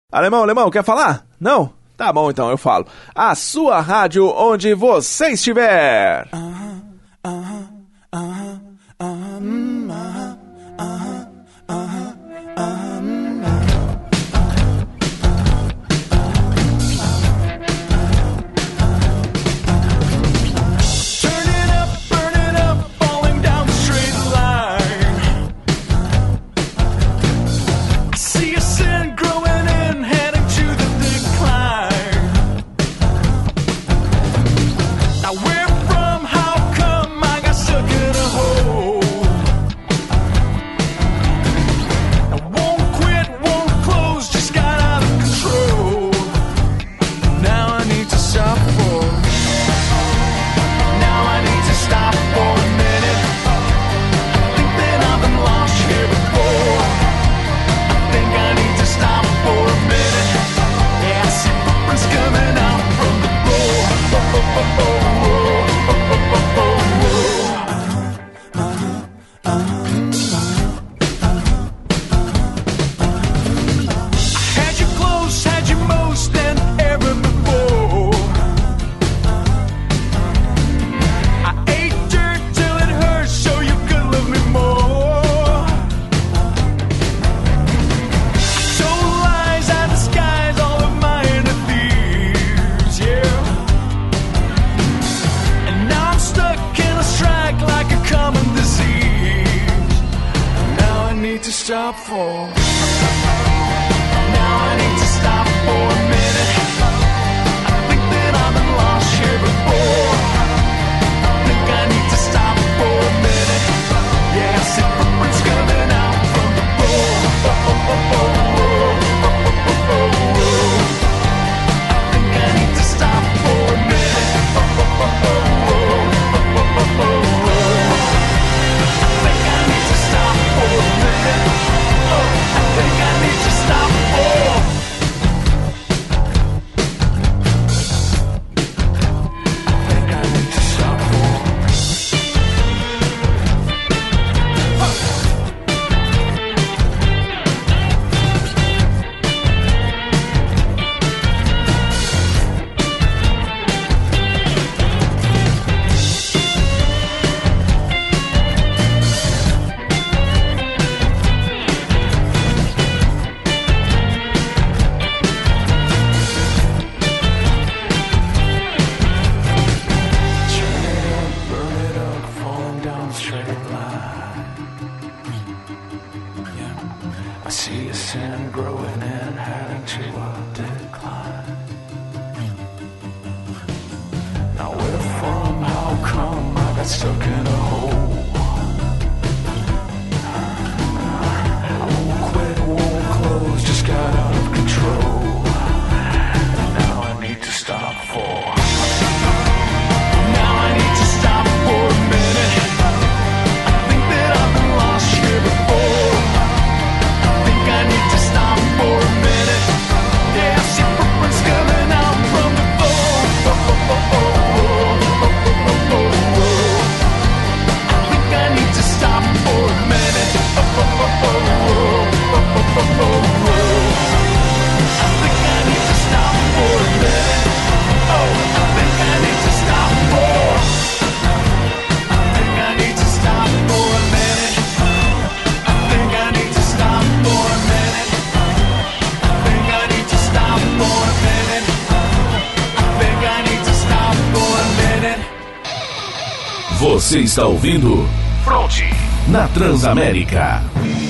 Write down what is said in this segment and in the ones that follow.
Alemão, quer falar? Não? Tá bom, então eu falo. A sua rádio onde você estiver. Você está ouvindo Fronte na Transamérica.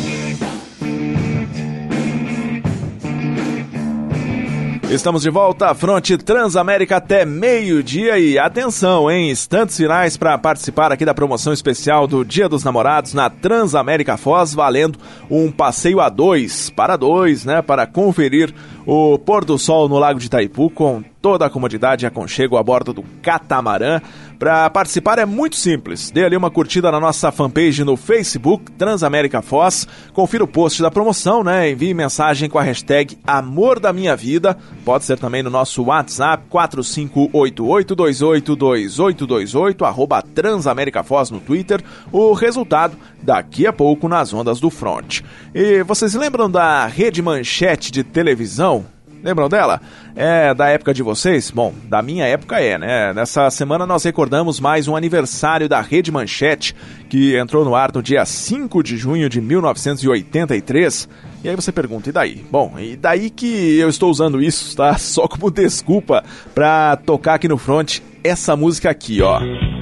Estamos de volta à Fronte Transamérica até meio-dia e atenção, hein? Instantes finais para participar aqui da promoção especial do Dia dos Namorados na Transamérica Foz, valendo um passeio a dois, né? Para conferir o pôr do sol no Lago de Itaipu com toda a comodidade e aconchego a bordo do catamarã. Para participar é muito simples. Dê ali uma curtida na nossa fanpage no Facebook, Transamérica Foz. Confira o post da promoção, né? Envie mensagem com a hashtag Amor da Minha Vida. Pode ser também no nosso WhatsApp, 4588282828, @Transamérica Foz no Twitter. O resultado daqui a pouco nas ondas do Front. E vocês lembram da Rede Manchete de televisão? Lembram dela? É da época de vocês? Bom, da minha época né? Nessa semana nós recordamos mais um aniversário da Rede Manchete, que entrou no ar no dia 5 de junho de 1983. E aí você pergunta, e daí? Bom, e daí que eu estou usando isso, tá? Só como desculpa pra tocar aqui no Front essa música aqui, ó.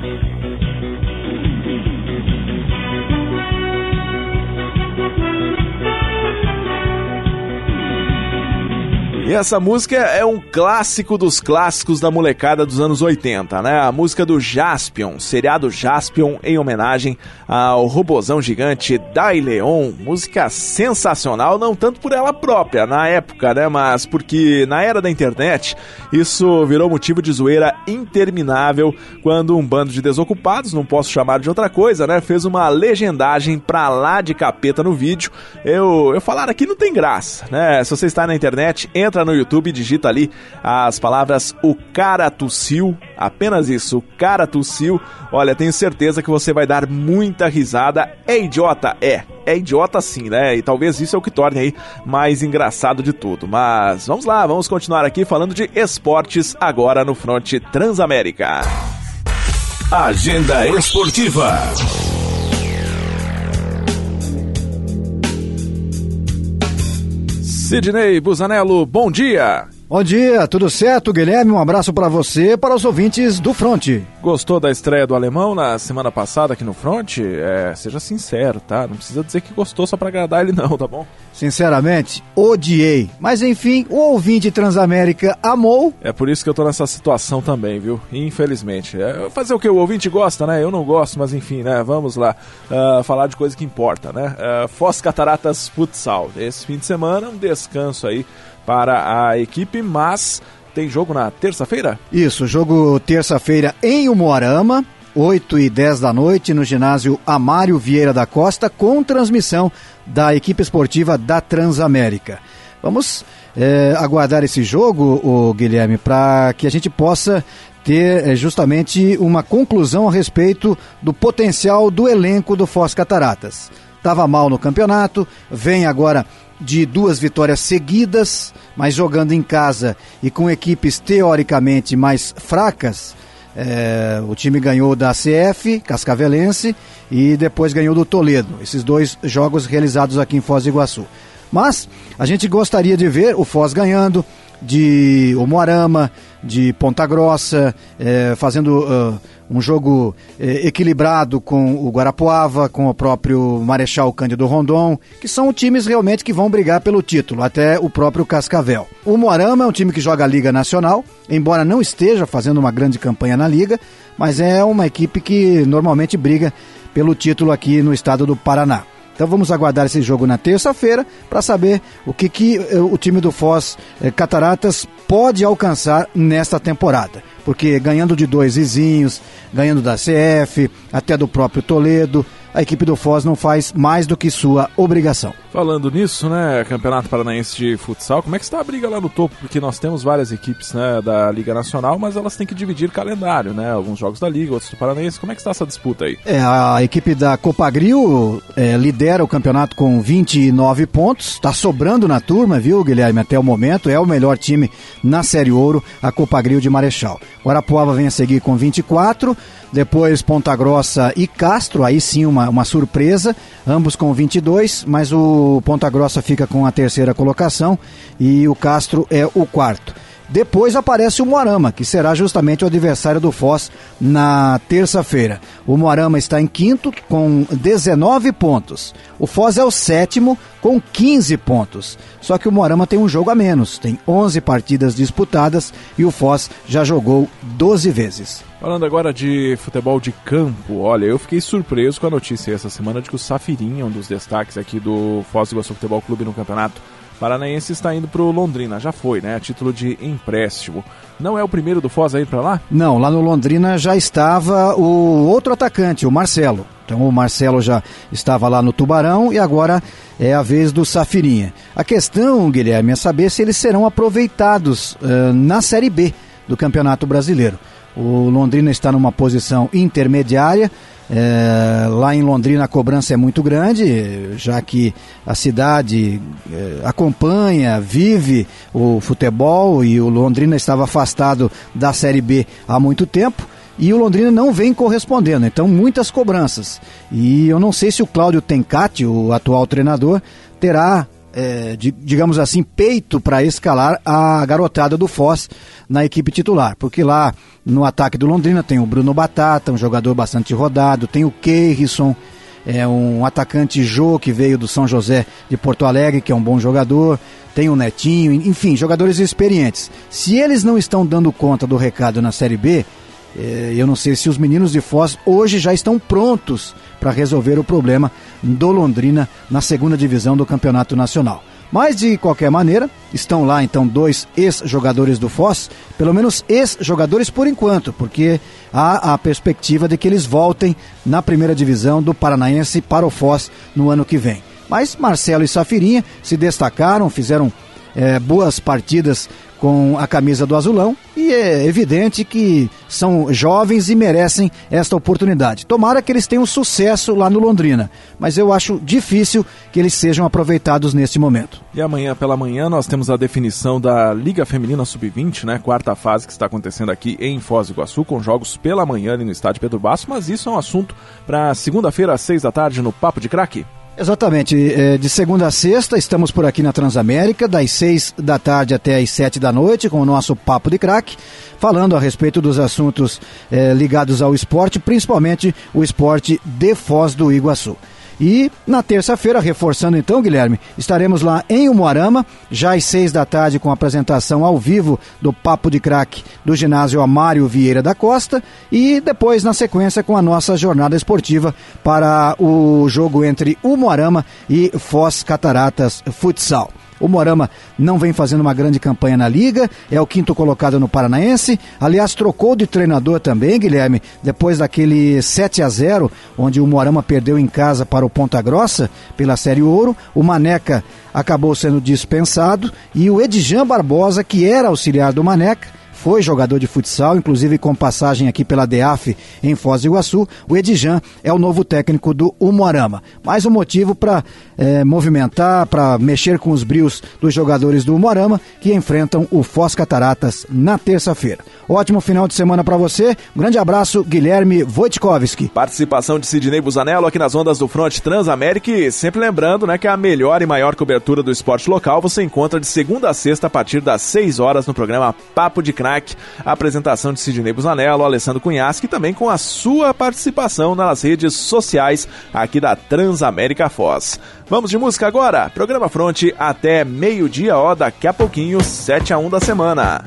E essa música é um clássico dos clássicos da molecada dos anos 80, né? A música do Jaspion, seriado Jaspion, em homenagem ao robozão gigante Dai Leon. Música sensacional, não tanto por ela própria na época, né? Mas porque na era da internet isso virou motivo de zoeira interminável quando um bando de desocupados, não posso chamar de outra coisa, né? Fez uma legendagem pra lá de capeta no vídeo. Eu falar aqui não tem graça, né? Se você está na internet, entra no YouTube e digita ali as palavras "o cara tossiu", apenas isso, "o cara tossiu". Olha, tenho certeza que você vai dar muita risada. É idiota? É idiota sim, né? E talvez isso é o que torne aí mais engraçado de tudo. Mas vamos lá, vamos continuar aqui falando de esportes agora no Front Transamérica. Agenda Esportiva. Sidney Busanello, bom dia! Bom dia, tudo certo, Guilherme? Um abraço para você e para os ouvintes do Front. Gostou da estreia do alemão na semana passada aqui no Front? Seja sincero, tá? Não precisa dizer que gostou só para agradar ele não, tá bom? Sinceramente, odiei. Mas enfim, o ouvinte Transamérica amou. É por isso que eu tô nessa situação também, viu? Infelizmente. Fazer o que o ouvinte gosta, né? Eu não gosto, mas enfim, né? Vamos lá. Falar de coisa que importa, né? Foz Cataratas Futsal. Esse fim de semana, um descanso aí para a equipe, mas tem jogo na terça-feira? Isso, jogo terça-feira em Umuarama, 8h10 da noite, no ginásio Amário Vieira da Costa, com transmissão da equipe esportiva da Transamérica. Vamos aguardar esse jogo, Guilherme, para que a gente possa ter justamente uma conclusão a respeito do potencial do elenco do Foz Cataratas. Estava mal no campeonato, vem agora de 2 vitórias seguidas, mas jogando em casa e com equipes teoricamente mais fracas. O time ganhou da ACF, Cascavelense, e depois ganhou do Toledo. Esses 2 jogos realizados aqui em Foz do Iguaçu. Mas a gente gostaria de ver o Foz ganhando, de Umuarama, de Ponta Grossa, fazendo um jogo equilibrado com o Guarapuava, com o próprio Marechal Cândido Rondon, que são times realmente que vão brigar pelo título, até o próprio Cascavel. O Umuarama é um time que joga a Liga Nacional, embora não esteja fazendo uma grande campanha na Liga, mas é uma equipe que normalmente briga pelo título aqui no estado do Paraná. Então vamos aguardar esse jogo na terça-feira para saber o que o time do Foz Cataratas pode alcançar nesta temporada. Porque ganhando de 2 vizinhos, ganhando da CF, até do próprio Toledo, a equipe do Foz não faz mais do que sua obrigação. Falando nisso, né, Campeonato Paranaense de Futsal, como é que está a briga lá no topo? Porque nós temos várias equipes, né, da Liga Nacional, mas elas têm que dividir calendário, né, alguns jogos da Liga, outros do Paranaense. Como é que está essa disputa aí? A equipe da Copagril lidera o campeonato com 29 pontos, está sobrando na turma, viu, Guilherme, até o momento, é o melhor time na Série Ouro, a Copagril de Marechal. Guarapuava vem a seguir com 24, depois Ponta Grossa e Castro, aí sim uma surpresa, ambos com 22, mas o Ponta Grossa fica com a terceira colocação e o Castro é o quarto. Depois aparece o Umuarama, que será justamente o adversário do Foz na terça-feira. O Umuarama está em quinto com 19 pontos. O Foz é o sétimo com 15 pontos. Só que o Umuarama tem um jogo a menos, tem 11 partidas disputadas e o Foz já jogou 12 vezes. Falando agora de futebol de campo, olha, eu fiquei surpreso com a notícia essa semana de que o Safirinha, um dos destaques aqui do Foz do Iguaçu Futebol Clube no Campeonato Paranaense está indo para o Londrina, já foi, né? A título de empréstimo. Não é o primeiro do Foz a ir para lá? Não, lá no Londrina já estava o outro atacante, o Marcelo. Então o Marcelo já estava lá no Tubarão e agora é a vez do Safirinha. A questão, Guilherme, é saber se eles serão aproveitados na Série B do Campeonato Brasileiro. O Londrina está numa posição intermediária. Lá em Londrina a cobrança é muito grande, já que a cidade acompanha, vive o futebol, e o Londrina estava afastado da Série B há muito tempo e o Londrina não vem correspondendo, então muitas cobranças. E eu não sei se o Cláudio Tencati, o atual treinador, terá digamos assim, peito para escalar a garotada do Foz na equipe titular, porque lá no ataque do Londrina tem o Bruno Batata, um jogador bastante rodado, tem o Keirson, um atacante Jô, que veio do São José de Porto Alegre, que é um bom jogador, tem o Netinho, enfim, jogadores experientes. Se eles não estão dando conta do recado na Série B, eu não sei se os meninos de Foz hoje já estão prontos para resolver o problema do Londrina na segunda divisão do Campeonato Nacional. Mas, de qualquer maneira, estão lá então 2 ex-jogadores do Foz, pelo menos ex-jogadores por enquanto, porque há a perspectiva de que eles voltem na primeira divisão do Paranaense para o Foz no ano que vem. Mas Marcelo e Safirinha se destacaram, fizeram boas partidas com a camisa do Azulão, e é evidente que são jovens e merecem esta oportunidade. Tomara que eles tenham sucesso lá no Londrina, mas eu acho difícil que eles sejam aproveitados neste momento. E amanhã pela manhã nós temos a definição da Liga Feminina Sub-20, né? Quarta fase que está acontecendo aqui em Foz do Iguaçu, com jogos pela manhã ali no estádio Pedro Basso, mas isso é um assunto para segunda-feira às 6 da tarde no Papo de Craque. Exatamente, de segunda a sexta estamos por aqui na Transamérica, das 6 da tarde até as 7 da noite, com o nosso Papo de Craque, falando a respeito dos assuntos ligados ao esporte, principalmente o esporte de Foz do Iguaçu. E na terça-feira, reforçando então, Guilherme, estaremos lá em Umuarama, já às 6 da tarde, com a apresentação ao vivo do Papo de Craque do ginásio Amário Vieira da Costa, e depois, na sequência, com a nossa jornada esportiva para o jogo entre Umuarama e Foz Cataratas Futsal. O Umuarama não vem fazendo uma grande campanha na Liga, é o 5º colocado no Paranaense, aliás trocou de treinador também, Guilherme, depois daquele 7-0, onde o Umuarama perdeu em casa para o Ponta Grossa, pela Série Ouro. O Maneca acabou sendo dispensado, e o Edjan Barbosa, que era auxiliar do Maneca, foi jogador de futsal, inclusive com passagem aqui pela DEAF em Foz do Iguaçu. O Edjan é o novo técnico do Umuarama. Mais um motivo para movimentar, para mexer com os brios dos jogadores do Umuarama, que enfrentam o Foz Cataratas na terça-feira. Ótimo final de semana para você. Um grande abraço, Guilherme Wojtkowski. Participação de Sidnei Busanello aqui nas ondas do Fronte Transamérica, e sempre lembrando, né, que a melhor e maior cobertura do esporte local você encontra de segunda a sexta a partir das 6 horas no programa Papo de Craque. A apresentação de Sidnei Busanello, Alessandro Cunhasque, também com a sua participação nas redes sociais aqui da Transamérica Foz. Vamos de música agora? Programa Fronte até meio-dia, daqui a pouquinho, 7-1 da semana.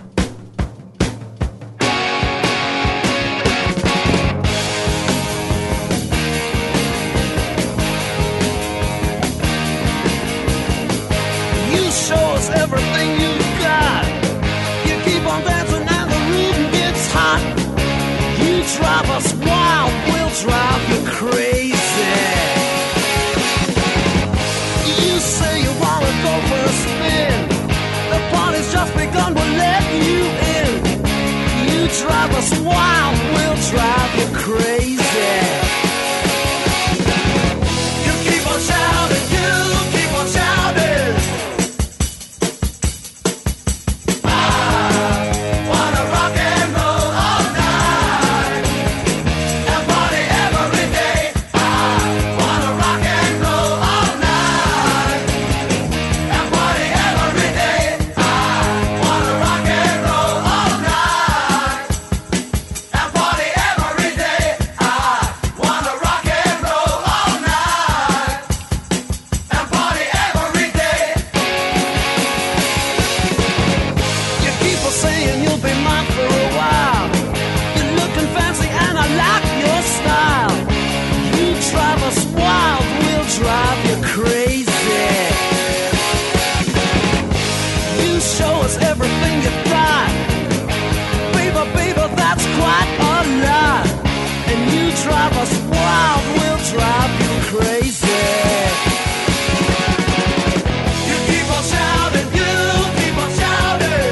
Drive us wild, we'll drive you crazy. You say you wanna go for a spin, the party's just begun, we'll let you in. You drive us wild, we'll drive you crazy. You keep on shouting, you keep on shouting. I wanna rock and roll all night. Party every day. I wanna rock and roll all night. And party every day. I wanna rock and roll all night. And us everything you thought. Baby, baby, that's quite a lot. And you drive us wild, we'll drive you crazy. You keep on shouting, you keep on shouting.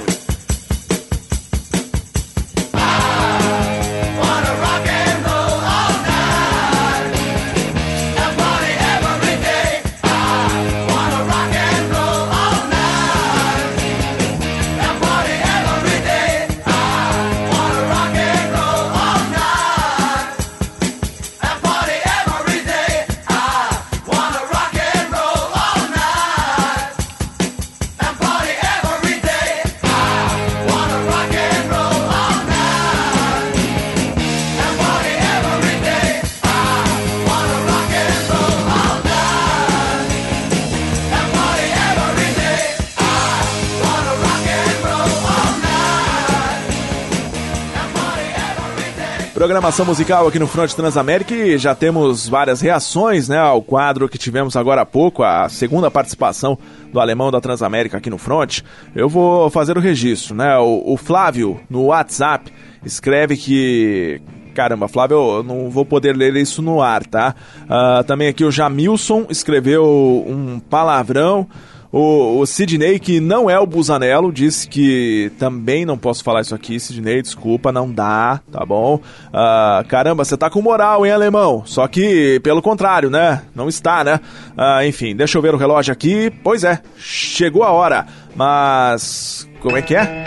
I wanna rock and roll all night and party every day. I wanna rock and roll all night and party every day. I wanna rock and roll all night and party every day. I wanna rock and roll all night and party every day. I wanna rock and roll all night and party every day. I wanna rock and roll all night and party every day. I wanna rock and roll all night and party every day. Programação musical aqui no Front Transamérica e já temos várias reações, né, ao quadro que tivemos agora há pouco, a segunda participação do alemão da Transamérica aqui no Front. Eu vou fazer o registro, né, o Flávio no WhatsApp escreve que... Caramba, Flávio, eu não vou poder ler isso no ar, tá? Também aqui o Jamilson escreveu um palavrão. O Sidney, que não é o Busanello, disse que também não posso falar isso aqui. Sidney, desculpa, não dá, tá bom? Caramba, você tá com moral, hein, alemão? Só que, pelo contrário, né? Não está, né? Enfim, deixa eu ver o relógio aqui. Pois é, chegou a hora. Mas, como é que é?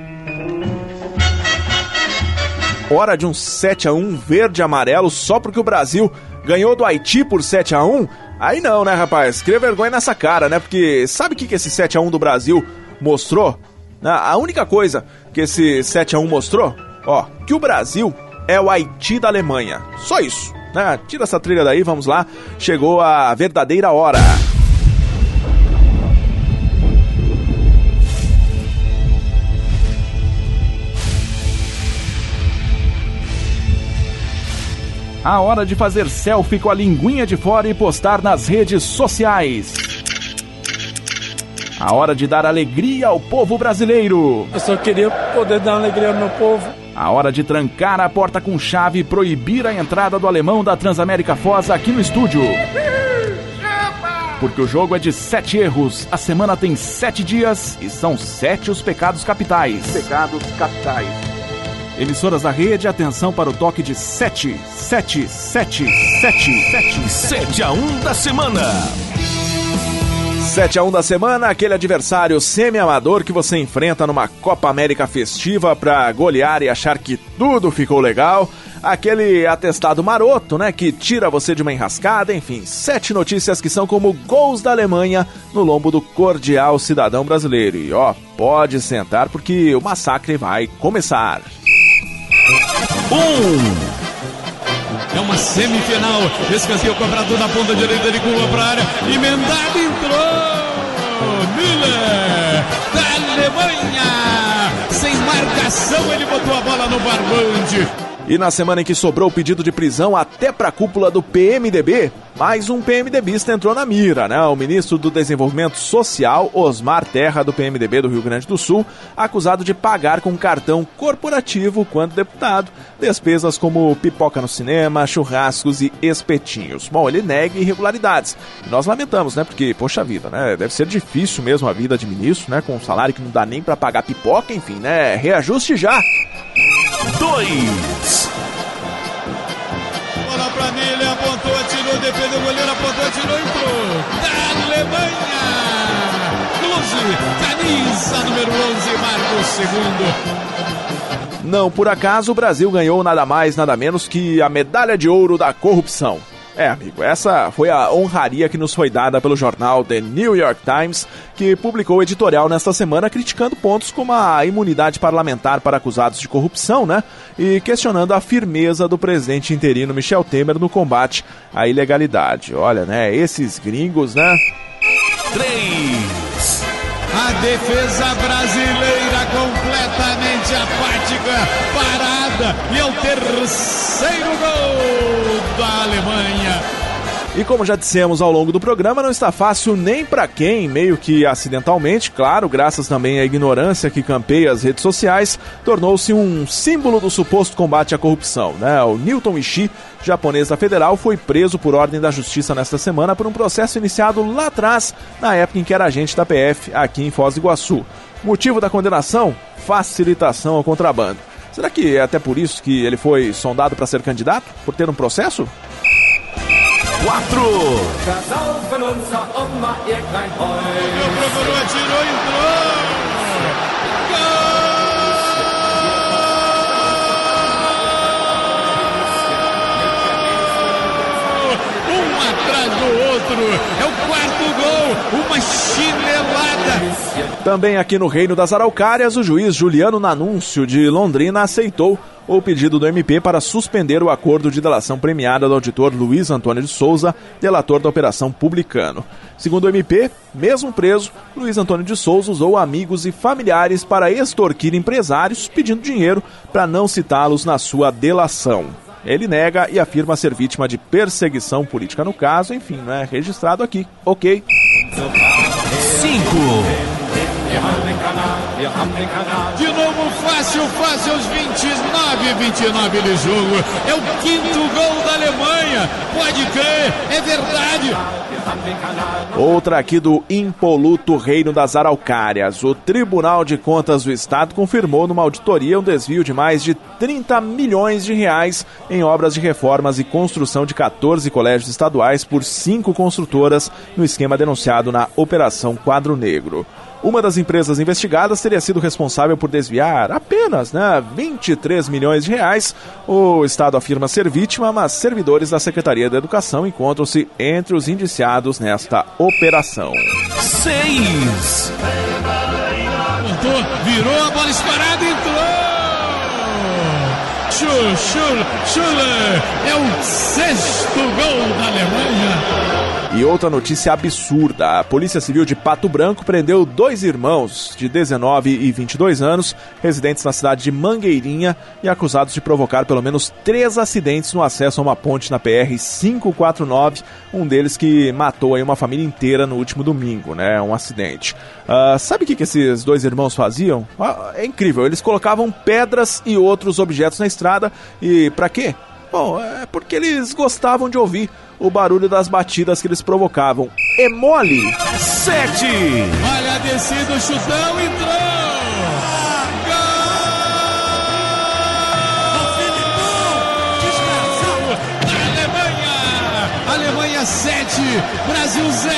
Hora de um 7-1 verde e amarelo só porque o Brasil ganhou do Haiti por 7-1? Aí não, né, rapaz? Cria vergonha nessa cara, né? Porque sabe o que esse 7-1 do Brasil mostrou? A única coisa que esse 7-1 mostrou, ó, que o Brasil é o Haiti da Alemanha. Só isso, né? Tira essa trilha daí, vamos lá. Chegou a verdadeira hora. A hora de fazer selfie com a linguinha de fora e postar nas redes sociais. A hora de dar alegria ao povo brasileiro. Eu só queria poder dar alegria ao meu povo. A hora de trancar a porta com chave e proibir a entrada do alemão da Transamérica Foz aqui no estúdio. Porque o jogo é de 7 erros, a semana tem 7 dias e são 7 os pecados capitais. Pecados capitais. Emissoras da rede, atenção para o toque de 7, 7, 7, 7, 7. 7-1 da semana. 7-1 da semana, aquele adversário semi-amador que você enfrenta numa Copa América festiva pra golear e achar que tudo ficou legal. Aquele atestado maroto, né, que tira você de uma enrascada. Enfim, 7 notícias que são como gols da Alemanha no lombo do cordial cidadão brasileiro. E ó, pode sentar porque o massacre vai começar. É uma semifinal. Escanteio cobrado na ponta direita, ele curva para a área. Emendado, entrou. Müller, da Alemanha. Sem marcação, ele botou a bola no barbante. E na semana em que sobrou o pedido de prisão até para a cúpula do PMDB, mais um PMDBista entrou na mira, né? O ministro do Desenvolvimento Social, Osmar Terra, do PMDB do Rio Grande do Sul, acusado de pagar com cartão corporativo, quando deputado, despesas como pipoca no cinema, churrascos e espetinhos. Bom, ele nega irregularidades. E nós lamentamos, né? Porque, poxa vida, né? Deve ser difícil mesmo a vida de ministro, né? Com um salário que não dá nem para pagar pipoca, enfim, né? Reajuste já! 2. Bola pra Nele, apontou, atirou, defendeu o goleiro, apontou, atirou, entrou. Da Alemanha. 12, camisa número 11, marca o segundo. Não por acaso o Brasil ganhou nada mais, nada menos que a medalha de ouro da corrupção. É, amigo, essa foi a honraria que nos foi dada pelo jornal The New York Times, que publicou o editorial nesta semana criticando pontos como a imunidade parlamentar para acusados de corrupção, né? E questionando a firmeza do presidente interino Michel Temer no combate à ilegalidade. Olha, né, esses gringos, né? 3. A defesa brasileira completamente apática, parada, e é o terceiro gol da Alemanha. E como já dissemos ao longo do programa, não está fácil nem para quem, meio que acidentalmente, claro, graças também à ignorância que campeia as redes sociais, tornou-se um símbolo do suposto combate à corrupção, né? O Newton Ishii, japonês da Federal, foi preso por ordem da Justiça nesta semana por um processo iniciado lá atrás, na época em que era agente da PF aqui em Foz do Iguaçu. Motivo da condenação? Facilitação ao contrabando. Será que é até por isso que ele foi sondado para ser candidato? Por ter um processo? 4. Procurou, atirou, entrou! Atrás do outro, é o quarto gol, uma chinelada. Também aqui no Reino das Araucárias, o juiz Juliano Nanúncio de Londrina aceitou o pedido do MP para suspender o acordo de delação premiada do auditor Luiz Antônio de Souza, delator da Operação Publicano. Segundo o MP, mesmo preso, Luiz Antônio de Souza usou amigos e familiares para extorquir empresários, pedindo dinheiro para não citá-los na sua delação. Ele nega e afirma ser vítima de perseguição política no caso, enfim, não é registrado aqui. Ok. 5. De novo, fácil, aos 29 de jogo. É o quinto gol da Alemanha. Pode crer, é verdade. Outra aqui do impoluto Reino das Araucárias. O Tribunal de Contas do Estado confirmou numa auditoria um desvio de mais de 30 milhões de reais em obras de reformas e construção de 14 colégios estaduais por 5 construtoras no esquema denunciado na Operação Quadro Negro. Uma das empresas investigadas teria sido responsável por desviar apenas 23 milhões de reais. O Estado afirma ser vítima, mas servidores da Secretaria da Educação encontram-se entre os indiciados nesta operação. 6. Virou a bola escorada, entrou! Schuller é o sexto gol da Alemanha. E outra notícia absurda, a Polícia Civil de Pato Branco prendeu 2 irmãos de 19 e 22 anos, residentes na cidade de Mangueirinha e acusados de provocar pelo menos 3 acidentes no acesso a uma ponte na PR-549, um deles que matou aí uma família inteira no último domingo, né, um acidente. Sabe o que esses 2 irmãos faziam? É incrível, eles colocavam pedras e outros objetos na estrada e pra quê? Bom, é porque eles gostavam de ouvir o barulho das batidas que eles provocavam. É mole! 7. Olha a descida, o chutão, entrou! Gol! Da Alemanha 7, Brasil 0.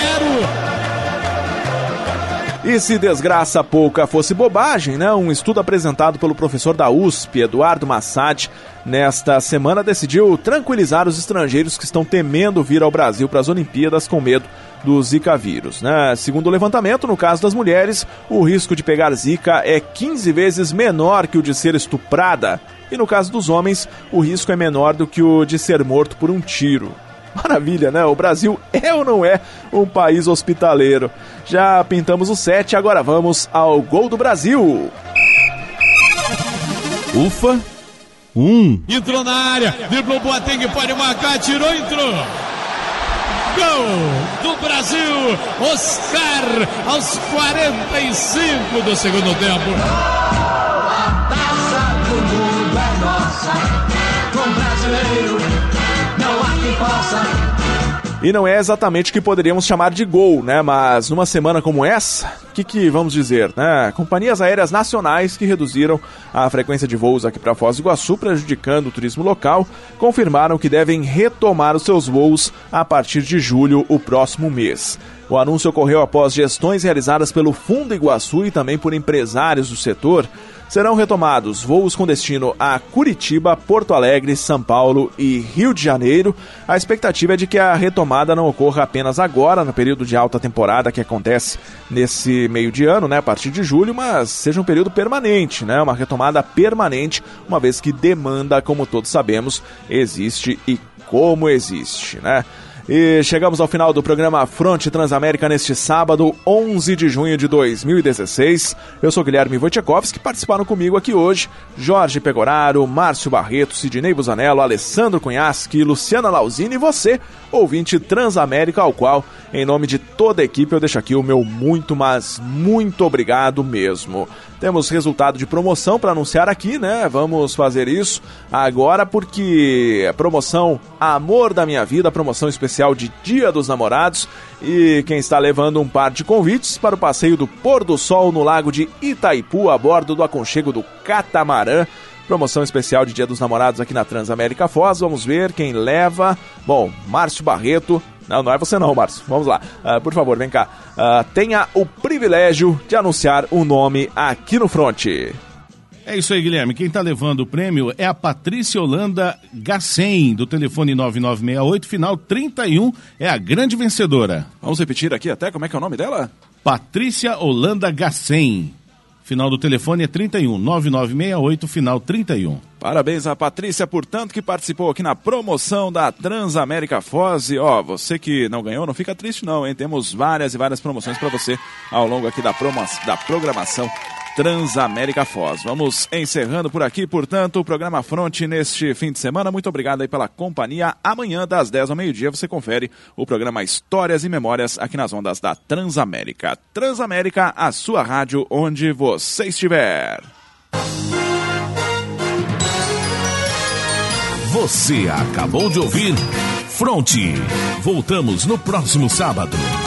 E se desgraça pouca fosse bobagem, né? Um estudo apresentado pelo professor da USP, Eduardo Massad, nesta semana decidiu tranquilizar os estrangeiros que estão temendo vir ao Brasil para as Olimpíadas com medo do Zika vírus, né? Segundo o levantamento, no caso das mulheres, o risco de pegar Zika é 15 vezes menor que o de ser estuprada. E no caso dos homens, o risco é menor do que o de ser morto por um tiro. Maravilha, né? O Brasil é ou não é um país hospitaleiro? Já pintamos o 7, agora vamos ao gol do Brasil. Ufa. 1. Entrou na área, driblou Boateng, pode marcar, tirou, entrou. Gol do Brasil, Oscar, aos 45 do segundo tempo. A taça do mundo é nossa, com brasileiro não há quem possa. E não é exatamente o que poderíamos chamar de gol, né? Mas numa semana como essa, o que vamos dizer, né? Companhias aéreas nacionais que reduziram a frequência de voos aqui para Foz do Iguaçu, prejudicando o turismo local, confirmaram que devem retomar os seus voos a partir de julho, o próximo mês. O anúncio ocorreu após gestões realizadas pelo Fundo Iguaçu e também por empresários do setor. Serão retomados voos com destino a Curitiba, Porto Alegre, São Paulo e Rio de Janeiro. A expectativa é de que a retomada não ocorra apenas agora, no período de alta temporada que acontece nesse meio de ano, né, a partir de julho, mas seja um período permanente, né, uma retomada permanente, uma vez que demanda, como todos sabemos, existe e como existe, né? E chegamos ao final do programa Fronte Transamérica neste sábado, 11 de junho de 2016. Eu sou Guilherme Wojciechowski, participaram comigo aqui hoje Jorge Pegoraro, Márcio Barreto, Sidney Busanello, Alessandro Cunhaschi, Luciana Lausini e você, ouvinte Transamérica, ao qual, em nome de toda a equipe, eu deixo aqui o meu muito, mas muito obrigado mesmo. Temos resultado de promoção para anunciar aqui, né? Vamos fazer isso agora porque a promoção Amor da Minha Vida, promoção especial de Dia dos Namorados, e quem está levando um par de convites para o passeio do Pôr do Sol no Lago de Itaipu a bordo do aconchego do Catamarã. Promoção especial de Dia dos Namorados aqui na Transamérica Foz. Vamos ver quem leva. Bom, Márcio Barreto. Não é você não, Márcio. Vamos lá. Por favor, vem cá. Tenha o privilégio de anunciar o nome aqui no Fronte. É isso aí, Guilherme. Quem está levando o prêmio é a Patrícia Holanda Gassen, do telefone 9968, final 31. É a grande vencedora. Vamos repetir aqui até. Como é que é o nome dela? Patrícia Holanda Gassen. Final do telefone é 31, 9968, final 31. Parabéns a Patrícia, portanto, que participou aqui na promoção da Transamérica Foz. E, você que não ganhou, não fica triste não, hein? Temos várias e várias promoções para você ao longo aqui da programação Transamérica Foz. Vamos encerrando por aqui, portanto, o programa Fronte neste fim de semana. Muito obrigado aí pela companhia. Amanhã, das 10 ao meio-dia, você confere o programa Histórias e Memórias aqui nas ondas da Transamérica. Transamérica, a sua rádio onde você estiver. Você acabou de ouvir Fronte. Voltamos no próximo sábado.